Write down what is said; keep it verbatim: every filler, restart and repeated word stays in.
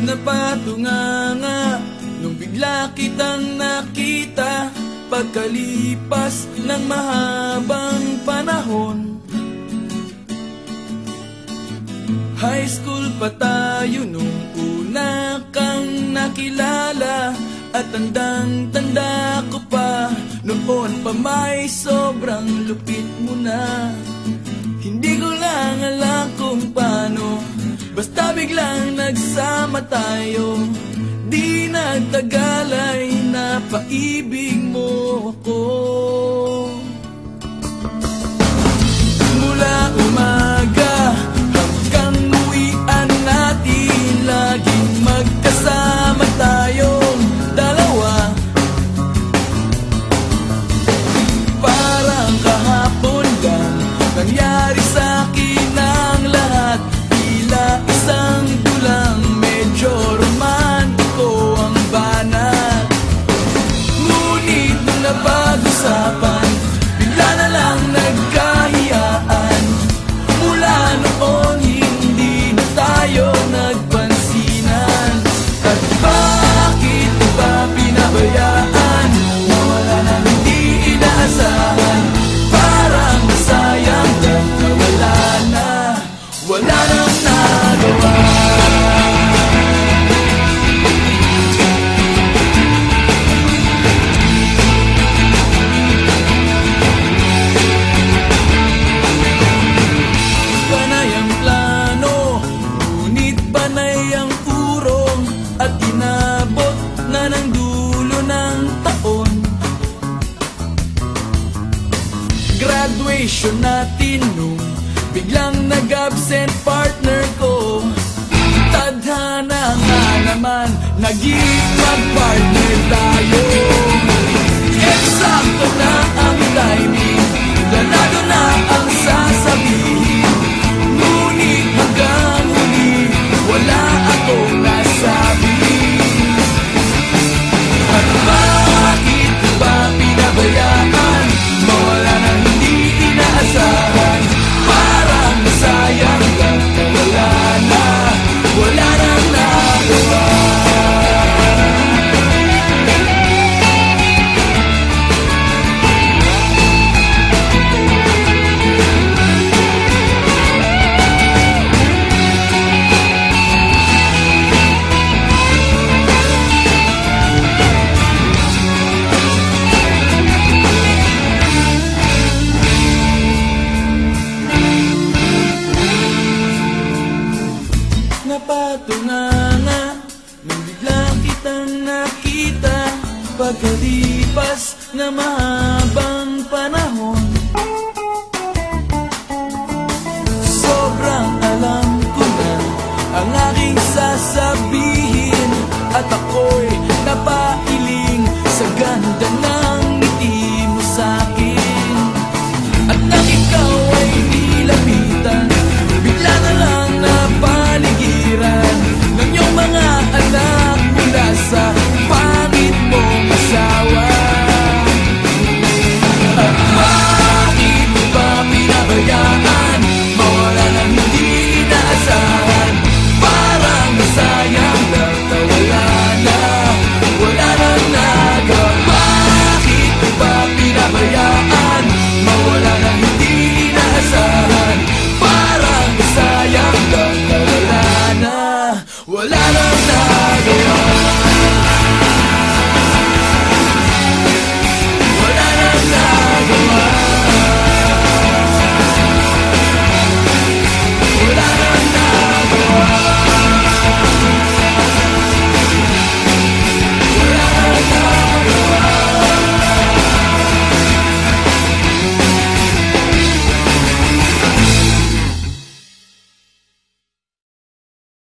Napatunganga nung bigla kitang nakita, pagkalipas ng mahabang panahon. High school pa tayo nung una kang nakilala, at tandang-tanda ko pa, noon pa may sobrang lupit mo na. Hindi ko lang alam kung paano, basta biglang nagsama tayo. Di nagtagal ay napaibig mo ako. Mula umaga hanggang uwian natin, laging magkasama tayong dalawa. Parang kahapon lang nangyari sa'kin ang lahat, tila isang tulang medyo romantiko ang banat. Ngunit nung napag-usapan, bigla na lang nagkahiyaan. Mula noon hindi na tayo nagpansinan. At bakit ba pinabayaan? Nawala na hindi inaasahan. Parang masayang lang na wala na, wala nang nagawa. Panay ang plano, ngunit panay ang urong, at inabot na ng dulo ng taon. Graduation natin nung biglang nag-absent partner ko. Tadhana nga naman, naging mag-partner tayo. Eksakto na ang timing, ganado na ang sasabihin. Ngunit hanggang huli, wala akong nasabi. At bakit ba pinabayaan? Mawala na hindi inaasahan. Parang masayang lang na wala na, wala nang nagawa. Napatunganga nung bigla kitang nakita, pagkalipas na mahal.